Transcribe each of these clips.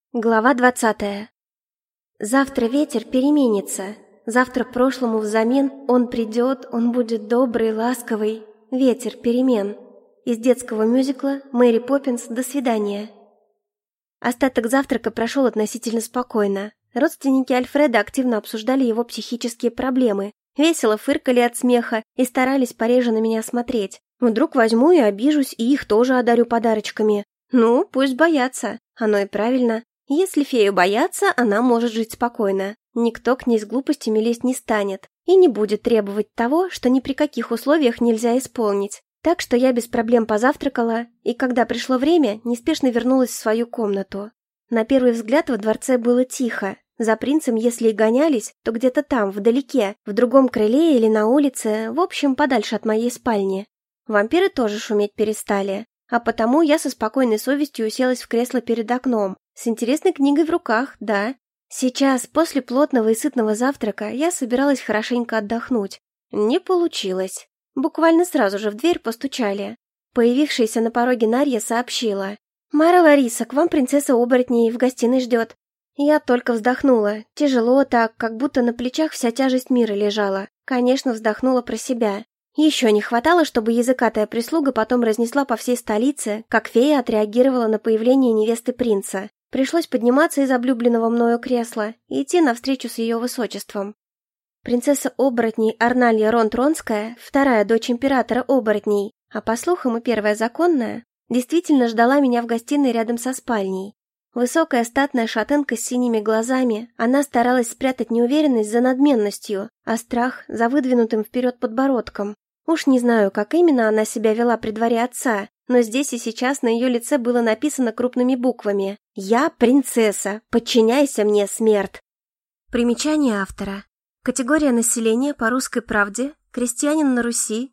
Глава 20. Завтра ветер переменится. Завтра прошлому взамен он придет, он будет добрый, ласковый. Ветер перемен. Из детского мюзикла «Мэри Поппинс. До свидания». Остаток завтрака прошел относительно спокойно. Родственники Альфреда активно обсуждали его психические проблемы, весело фыркали от смеха и старались пореже на меня смотреть. Вдруг возьму и обижусь, и их тоже одарю подарочками. Ну, пусть боятся. Оно и правильно. Если фею боятся, она может жить спокойно. Никто к ней с глупостями лезть не станет и не будет требовать того, что ни при каких условиях нельзя исполнить. Так что я без проблем позавтракала, и когда пришло время, неспешно вернулась в свою комнату. На первый взгляд во дворце было тихо. За принцем, если и гонялись, то где-то там, вдалеке, в другом крыле или на улице, в общем, подальше от моей спальни. Вампиры тоже шуметь перестали, а потому я со спокойной совестью уселась в кресло перед окном, с интересной книгой в руках, да. Сейчас, после плотного и сытного завтрака, я собиралась хорошенько отдохнуть. Не получилось. Буквально сразу же в дверь постучали. Появившаяся на пороге Нарья сообщила: «Мара Лариса, к вам принцесса оборотней в гостиной ждет». Я только вздохнула. Тяжело так, как будто на плечах вся тяжесть мира лежала. Конечно, вздохнула про себя. Еще не хватало, чтобы языкатая прислуга потом разнесла по всей столице, как фея отреагировала на появление невесты принца. Пришлось подниматься из облюбленного мною кресла и идти навстречу с ее высочеством. Принцесса оборотней Арналья Рон-Тронская, вторая дочь императора оборотней, а по слухам и первая законная, действительно ждала меня в гостиной рядом со спальней. Высокая статная шатенка с синими глазами, она старалась спрятать неуверенность за надменностью, а страх за выдвинутым вперед подбородком. Уж не знаю, как именно она себя вела при дворе отца, но здесь и сейчас на ее лице было написано крупными буквами: «Я принцесса, подчиняйся мне, смерть». Примечание автора. Категория населения по русской правде: крестьянин на Руси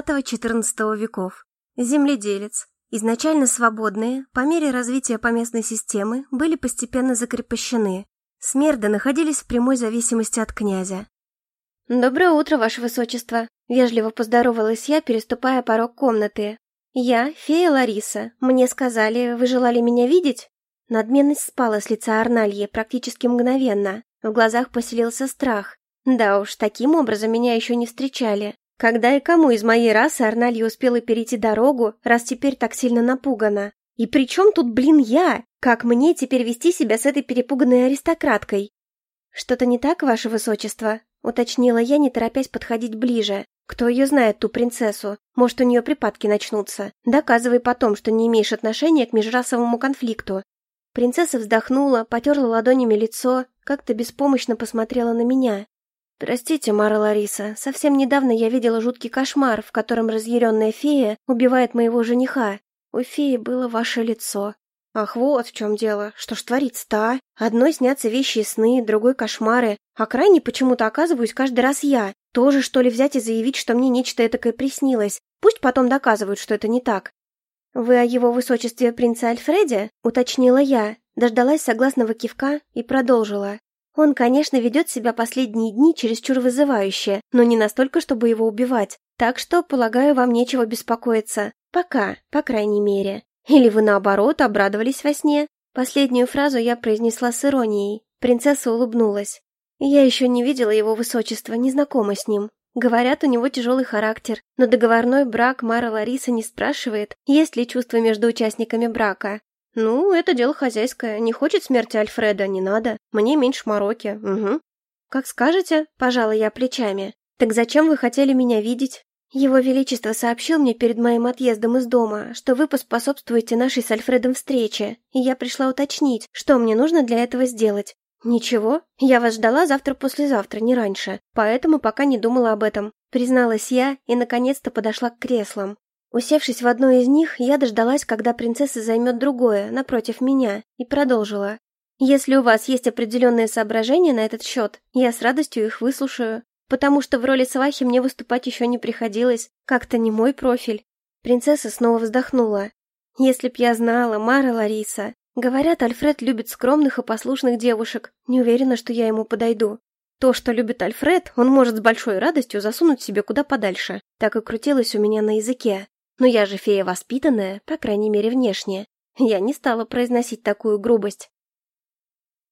IX-XIV веков. Земледелец. Изначально свободные, по мере развития поместной системы, были постепенно закрепощены. Смерды находились в прямой зависимости от князя. «Доброе утро, ваше высочество», — вежливо поздоровалась я, переступая порог комнаты. «Я фея Лариса. Мне сказали, вы желали меня видеть?» Надменность спала с лица Арнальи практически мгновенно. В глазах поселился страх. Да уж, таким образом меня еще не встречали. Когда и кому из моей расы Арналья успела перейти дорогу, раз теперь так сильно напугана? И при чем тут, блин, я? Как мне теперь вести себя с этой перепуганной аристократкой? «Что-то не так, ваше высочество?» — уточнила я, не торопясь подходить ближе. «Кто ее знает, ту принцессу? Может, у нее припадки начнутся? Доказывай потом, что не имеешь отношения к межрасовому конфликту». Принцесса вздохнула, потерла ладонями лицо, как-то беспомощно посмотрела на меня. «Простите, Мара Лариса, совсем недавно я видела жуткий кошмар, в котором разъяренная фея убивает моего жениха. У феи было ваше лицо». «Ах, вот в чем дело. Что ж творится-то, а? Одной снятся вещи и сны, другой кошмары, а крайне почему-то оказываюсь каждый раз я. Тоже, что ли, взять и заявить, что мне нечто этакое приснилось? Пусть потом доказывают, что это не так». «Вы о его высочестве принце Альфреде?» — уточнила я, дождалась согласного кивка и продолжила. «Он, конечно, ведет себя последние дни чересчур вызывающе, но не настолько, чтобы его убивать. Так что, полагаю, вам нечего беспокоиться. Пока, по крайней мере. Или вы, наоборот, обрадовались во сне?» Последнюю фразу я произнесла с иронией. Принцесса улыбнулась. «Я еще не видела его высочества, не знакома с ним. Говорят, у него тяжелый характер, но договорной брак Мара Лариса не спрашивает, есть ли чувства между участниками брака. Ну, это дело хозяйское. Не хочет смерти Альфреда, не надо. Мне меньше мороки. Угу. Как скажете, пожала я плечами. Так зачем вы хотели меня видеть? Его Величество сообщил мне перед моим отъездом из дома, что вы поспособствуете нашей с Альфредом встрече, и я пришла уточнить, что мне нужно для этого сделать. Ничего, я вас ждала завтра-послезавтра, не раньше, поэтому пока не думала об этом, призналась я и наконец-то подошла к креслам. Усевшись в одно из них, я дождалась, когда принцесса займет другое, напротив меня, и продолжила. «Если у вас есть определенные соображения на этот счет, я с радостью их выслушаю, потому что в роли свахи мне выступать еще не приходилось, как-то не мой профиль». Принцесса снова вздохнула. «Если б я знала, Мара Лариса. Говорят, Альфред любит скромных и послушных девушек, не уверена, что я ему подойду. То, что любит Альфред, он может с большой радостью засунуть себе куда подальше. Так и крутилось у меня на языке. Но я же фея воспитанная, по крайней мере внешне. Я не стала произносить такую грубость.